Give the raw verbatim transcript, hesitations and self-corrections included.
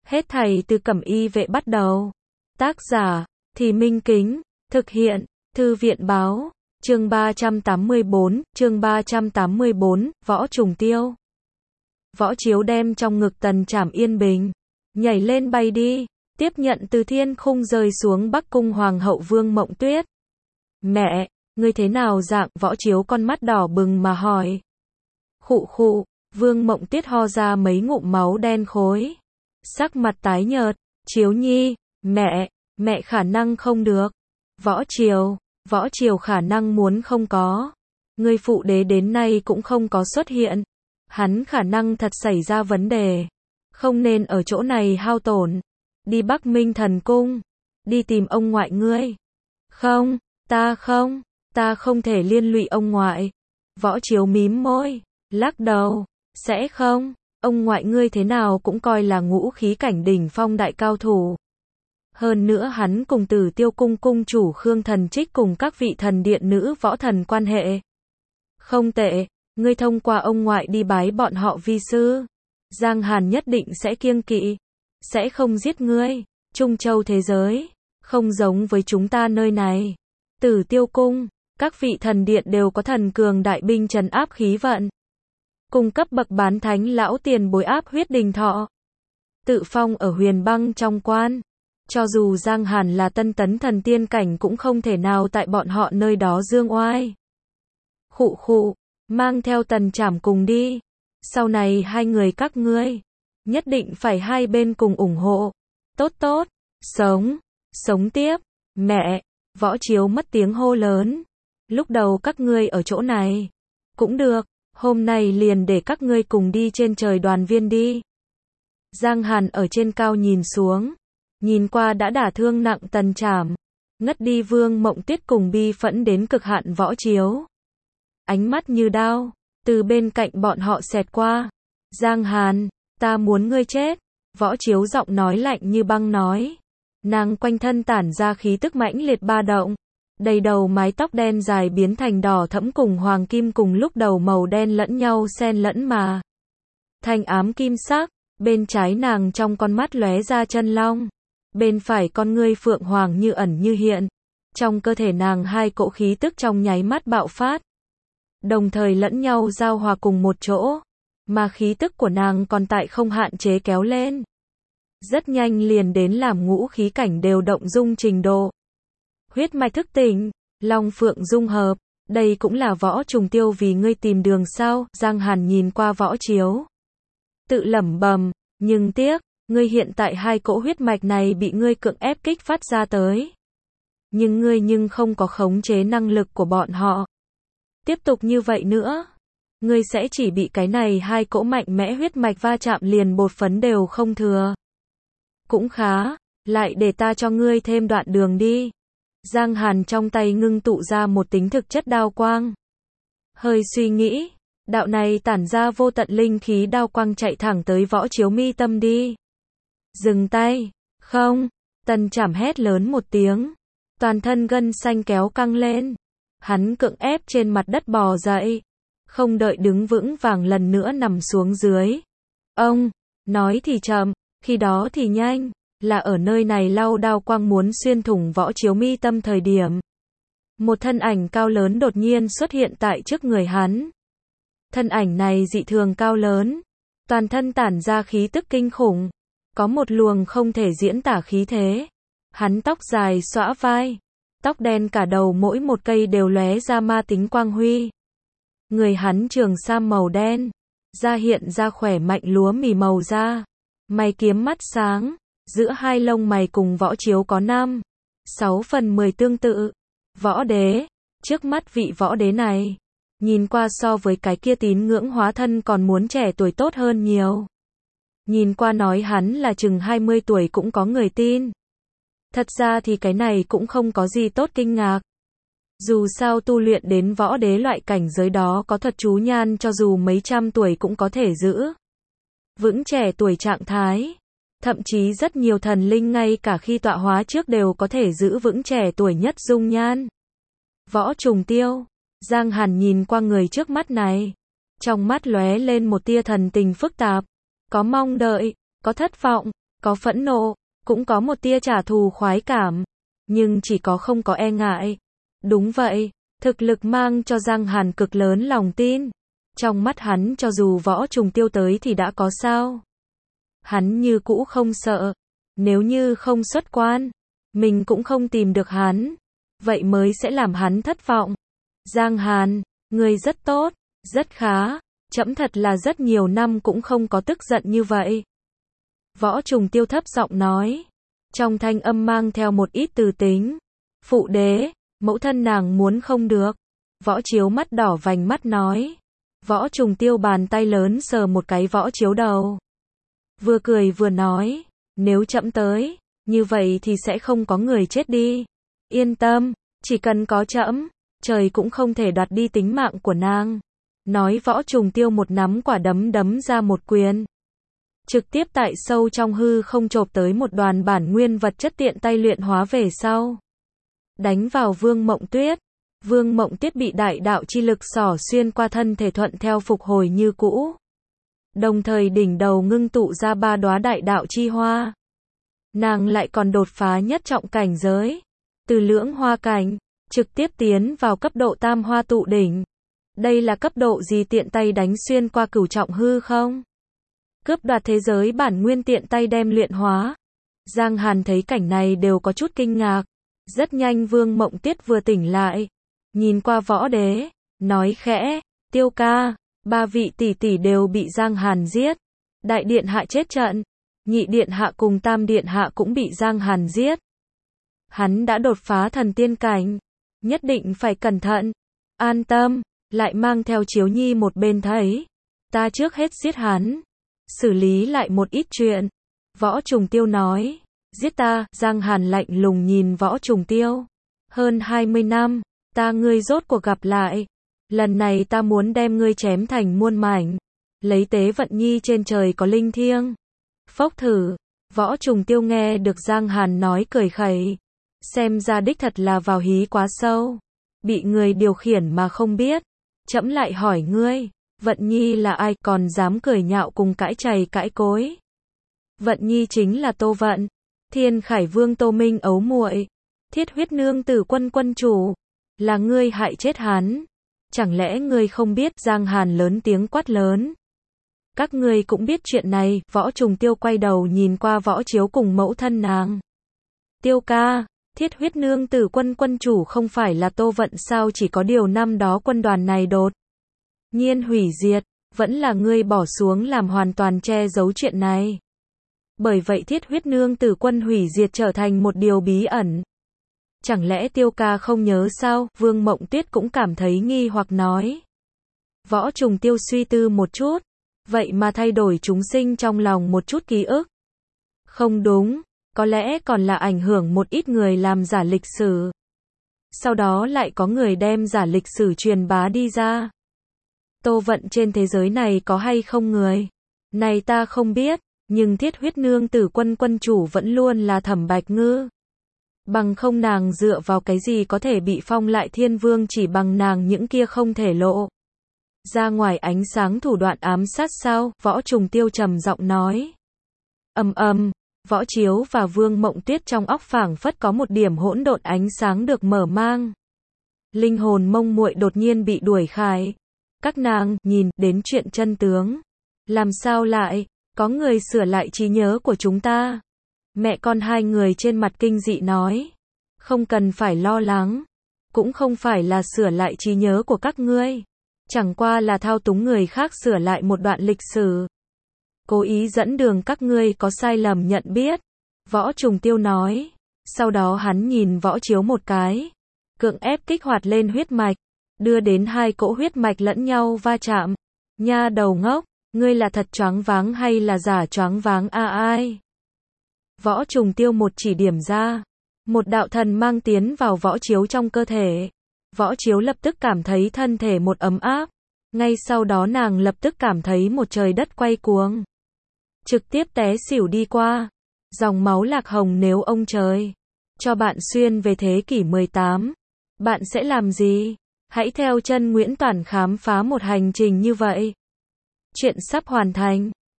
Hết thảy từ Cẩm Y Vệ bắt đầu. Tác giả, Thì Minh Kính, thực hiện, Thư viện báo, chương ba trăm tám mươi bốn, chương ba trăm tám mươi bốn, Võ Trùng Tiêu. Võ Chiếu đem trong ngực Tần Trảm yên bình, nhảy lên bay đi, tiếp nhận từ thiên khung rơi xuống Bắc Cung Hoàng hậu Vương Mộng Tuyết. Mẹ, ngươi thế nào dạng? Võ Chiếu con mắt đỏ bừng mà hỏi. Khụ khụ, Vương Mộng Tuyết ho ra mấy ngụm máu đen khối. Sắc mặt tái nhợt, Chiếu nhi, mẹ, mẹ khả năng không được. Võ Chiếu, Võ Chiếu khả năng muốn không có. Người phụ đế đến nay cũng không có xuất hiện. Hắn khả năng thật xảy ra vấn đề. Không nên ở chỗ này hao tổn. Đi Bắc Minh Thần Cung. Đi tìm ông ngoại ngươi. Không, ta không, ta không thể liên lụy ông ngoại. Võ Chiếu mím môi, lắc đầu, sẽ không, ông ngoại ngươi thế nào cũng coi là ngũ khí cảnh đỉnh phong đại cao thủ. Hơn nữa hắn cùng Tử Tiêu cung cung chủ Khương Thần Trích cùng các vị thần điện nữ võ thần quan hệ không tệ, ngươi thông qua ông ngoại đi bái bọn họ vi sư. Giang Hàn nhất định sẽ kiêng kỵ, sẽ không giết ngươi. Trung Châu thế giới, không giống với chúng ta nơi này. Tử Tiêu cung, các vị thần điện đều có thần cường đại binh trấn áp khí vận. Cung cấp bậc bán thánh lão tiền bối áp huyết đình thọ. Tự phong ở Huyền Băng trong quan. Cho dù Giang Hàn là tân tấn thần tiên cảnh cũng không thể nào tại bọn họ nơi đó dương oai. Khụ khụ, mang theo Tần Trảm cùng đi. Sau này hai người các ngươi, nhất định phải hai bên cùng ủng hộ. Tốt tốt, sống, sống tiếp, mẹ, Võ Chiếu mất tiếng hô lớn. Lúc đầu các ngươi ở chỗ này, cũng được, hôm nay liền để các ngươi cùng đi trên trời đoàn viên đi. Giang Hàn ở trên cao nhìn xuống, nhìn qua đã đả thương nặng Tần Trảm, ngất đi Vương Mộng Tuyết cùng bi phẫn đến cực hạn Võ Chiếu. Ánh mắt như đao, từ bên cạnh bọn họ xẹt qua. Giang Hàn, ta muốn ngươi chết. Võ Chiếu giọng nói lạnh như băng nói. Nàng quanh thân tản ra khí tức mãnh liệt ba động. Đầy đầu mái tóc đen dài biến thành đỏ thẫm cùng hoàng kim cùng lúc đầu màu đen lẫn nhau xen lẫn mà thành ám kim sắc. Bên trái nàng trong con mắt lóe ra chân long. Bên phải con ngươi phượng hoàng như ẩn như hiện. Trong cơ thể nàng hai cỗ khí tức trong nháy mắt bạo phát. Đồng thời lẫn nhau giao hòa cùng một chỗ. Mà khí tức của nàng còn tại không hạn chế kéo lên. Rất nhanh liền đến làm ngũ khí cảnh đều động dung trình độ. Huyết mạch thức tỉnh, long phượng dung hợp, đây cũng là Võ Trùng Tiêu vì ngươi tìm đường sao? Giang Hàn nhìn qua Võ Chiếu, tự lẩm bẩm, nhưng tiếc, ngươi hiện tại hai cỗ huyết mạch này bị ngươi cưỡng ép kích phát ra tới. Nhưng ngươi nhưng không có khống chế năng lực của bọn họ. Tiếp tục như vậy nữa, ngươi sẽ chỉ bị cái này hai cỗ mạnh mẽ huyết mạch va chạm liền bột phấn đều không thừa. Cũng khá, lại để ta cho ngươi thêm đoạn đường đi. Giang Hàn trong tay ngưng tụ ra một tính thực chất đao quang. Hơi suy nghĩ, đạo này tản ra vô tận linh khí đao quang chạy thẳng tới Võ Chiếu mi tâm đi. Dừng tay, không, Tần Trảm hét lớn một tiếng. Toàn thân gân xanh kéo căng lên. Hắn cưỡng ép trên mặt đất bò dậy. Không đợi đứng vững vàng lần nữa nằm xuống dưới. Ông, nói thì chậm, khi đó thì nhanh. Là ở nơi này lau đao quang muốn xuyên thủng Võ Chiếu mi tâm thời điểm. Một thân ảnh cao lớn đột nhiên xuất hiện tại trước người hắn. Thân ảnh này dị thường cao lớn. Toàn thân tản ra khí tức kinh khủng. Có một luồng không thể diễn tả khí thế. Hắn tóc dài xõa vai. Tóc đen cả đầu mỗi một cây đều lóe ra ma tính quang huy. Người hắn trường sam màu đen. Da hiện ra khỏe mạnh lúa mì màu da. Mày kiếm mắt sáng. Giữa hai lông mày cùng Võ Chiếu có năm, sáu phần mười tương tự. Võ đế, trước mắt vị võ đế này, nhìn qua so với cái kia tín ngưỡng hóa thân còn muốn trẻ tuổi tốt hơn nhiều. Nhìn qua nói hắn là chừng hai mươi tuổi cũng có người tin. Thật ra thì cái này cũng không có gì tốt kinh ngạc. Dù sao tu luyện đến võ đế loại cảnh giới đó có thuật chú nhan cho dù mấy trăm tuổi cũng có thể giữ vững trẻ tuổi trạng thái. Thậm chí rất nhiều thần linh ngay cả khi tọa hóa trước đều có thể giữ vững trẻ tuổi nhất dung nhan. Võ Trùng Tiêu, Giang Hàn nhìn qua người trước mắt này. Trong mắt lóe lên một tia thần tình phức tạp. Có mong đợi, có thất vọng, có phẫn nộ, cũng có một tia trả thù khoái cảm, nhưng chỉ có không có e ngại. Đúng vậy, thực lực mang cho Giang Hàn cực lớn lòng tin. Trong mắt hắn cho dù Võ Trùng Tiêu tới thì đã có sao. Hắn như cũ không sợ. Nếu như không xuất quan, mình cũng không tìm được hắn. Vậy mới sẽ làm hắn thất vọng. Giang Hàn, người rất tốt, rất khá. Trẫm thật là rất nhiều năm cũng không có tức giận như vậy. Võ Trùng Tiêu thấp giọng nói. Trong thanh âm mang theo một ít từ tính. Phụ đế, mẫu thân nàng muốn không được. Võ Chiếu mắt đỏ vành mắt nói. Võ Trùng Tiêu bàn tay lớn sờ một cái Võ Chiếu đầu. Vừa cười vừa nói. Nếu trẫm tới, như vậy thì sẽ không có người chết đi. Yên tâm, chỉ cần có trẫm, trời cũng không thể đoạt đi tính mạng của nàng. Nói Võ Trùng Tiêu một nắm quả đấm đấm ra một quyền. Trực tiếp tại sâu trong hư không chộp tới một đoàn bản nguyên vật chất tiện tay luyện hóa về sau. Đánh vào Vương Mộng Tuyết. Vương Mộng Tuyết bị đại đạo chi lực xỏ xuyên qua thân thể thuận theo phục hồi như cũ. Đồng thời đỉnh đầu ngưng tụ ra ba đóa đại đạo chi hoa. Nàng lại còn đột phá nhất trọng cảnh giới. Từ lưỡng hoa cảnh, trực tiếp tiến vào cấp độ tam hoa tụ đỉnh. Đây là cấp độ gì tiện tay đánh xuyên qua cửu trọng hư không? Cướp đoạt thế giới bản nguyên tiện tay đem luyện hóa. Giang Hàn thấy cảnh này đều có chút kinh ngạc. Rất nhanh Vương Mộng Tuyết vừa tỉnh lại. Nhìn qua Võ Đế, nói khẽ, Tiêu ca, ba vị tỷ tỷ đều bị Giang Hàn giết. Đại điện hạ chết trận, nhị điện hạ cùng tam điện hạ cũng bị Giang Hàn giết. Hắn đã đột phá thần tiên cảnh, nhất định phải cẩn thận, an tâm, lại mang theo Chiếu Nhi một bên thấy. Ta trước hết giết hắn, xử lý lại một ít chuyện. Võ Trùng Tiêu nói, giết ta, Giang Hàn lạnh lùng nhìn Võ Trùng Tiêu. Hơn hai mươi năm, ta ngươi rốt cuộc gặp lại. Lần này ta muốn đem ngươi chém thành muôn mảnh. Lấy tế vận nhi trên trời có linh thiêng. Phốc thử, Võ Trùng Tiêu nghe được Giang Hàn nói cười khẩy. Xem ra đích thật là vào hí quá sâu. Bị người điều khiển mà không biết. Trẫm lại hỏi ngươi, Vận Nhi là ai còn dám cười nhạo cùng cãi chày cãi cối. Vận Nhi chính là Tô Vận, Thiên Khải Vương Tô Minh ấu muội, Thiết Huyết Nương Tử Quân quân chủ, là ngươi hại chết hắn. Chẳng lẽ ngươi không biết? Giang Hàn lớn tiếng quát lớn. Các ngươi cũng biết chuyện này. Võ Trùng Tiêu quay đầu nhìn qua Võ Chiếu cùng mẫu thân nàng. Tiêu ca, Thiết Huyết Nương Tử Quân quân chủ không phải là Tô Vận sao? Chỉ có điều năm đó quân đoàn này đột nhiên hủy diệt, vẫn là ngươi bỏ xuống làm hoàn toàn che giấu chuyện này. Bởi vậy Thiết Huyết Nương Tử Quân hủy diệt trở thành một điều bí ẩn. Chẳng lẽ Tiêu ca không nhớ sao? Vương Mộng Tuyết cũng cảm thấy nghi hoặc nói. Võ Trùng Tiêu suy tư một chút, vậy mà thay đổi chúng sinh trong lòng một chút ký ức. Không đúng, có lẽ còn là ảnh hưởng một ít người làm giả lịch sử. Sau đó lại có người đem giả lịch sử truyền bá đi ra. Tô Vận trên thế giới này có hay không người? Này ta không biết, nhưng Thiết Huyết Nương Tử Quân quân chủ vẫn luôn là Thẩm Bạch Ngư. Bằng không nàng dựa vào cái gì có thể bị phong lại Thiên Vương, chỉ bằng nàng những kia không thể lộ ra ngoài ánh sáng thủ đoạn ám sát sao? Võ Trùng Tiêu trầm giọng nói. Ầm ầm, Võ Chiếu và Vương Mộng Tuyết trong óc phảng phất có một điểm hỗn độn ánh sáng được mở mang. Linh hồn mông muội đột nhiên bị đuổi khai. Các nàng nhìn đến chuyện chân tướng. Làm sao lại có người sửa lại trí nhớ của chúng ta? Mẹ con hai người trên mặt kinh dị nói. Không cần phải lo lắng. Cũng không phải là sửa lại trí nhớ của các ngươi. Chẳng qua là thao túng người khác sửa lại một đoạn lịch sử. Cố ý dẫn đường các ngươi có sai lầm nhận biết. Võ Trùng Tiêu nói. Sau đó hắn nhìn Võ Chiếu một cái. Cưỡng ép kích hoạt lên huyết mạch. Đưa đến hai cỗ huyết mạch lẫn nhau va chạm. Nha đầu ngốc, ngươi là thật choáng váng hay là giả choáng váng a à ai? Võ Trùng Tiêu một chỉ điểm ra. Một đạo thần mang tiến vào Võ Chiếu trong cơ thể. Võ Chiếu lập tức cảm thấy thân thể một ấm áp. Ngay sau đó nàng lập tức cảm thấy một trời đất quay cuồng. Trực tiếp té xỉu đi qua. Dòng máu lạc hồng nếu ông trời cho bạn xuyên về thế kỷ mười tám. Bạn sẽ làm gì? Hãy theo chân Nguyễn Toản khám phá một hành trình như vậy. Chuyện sắp hoàn thành.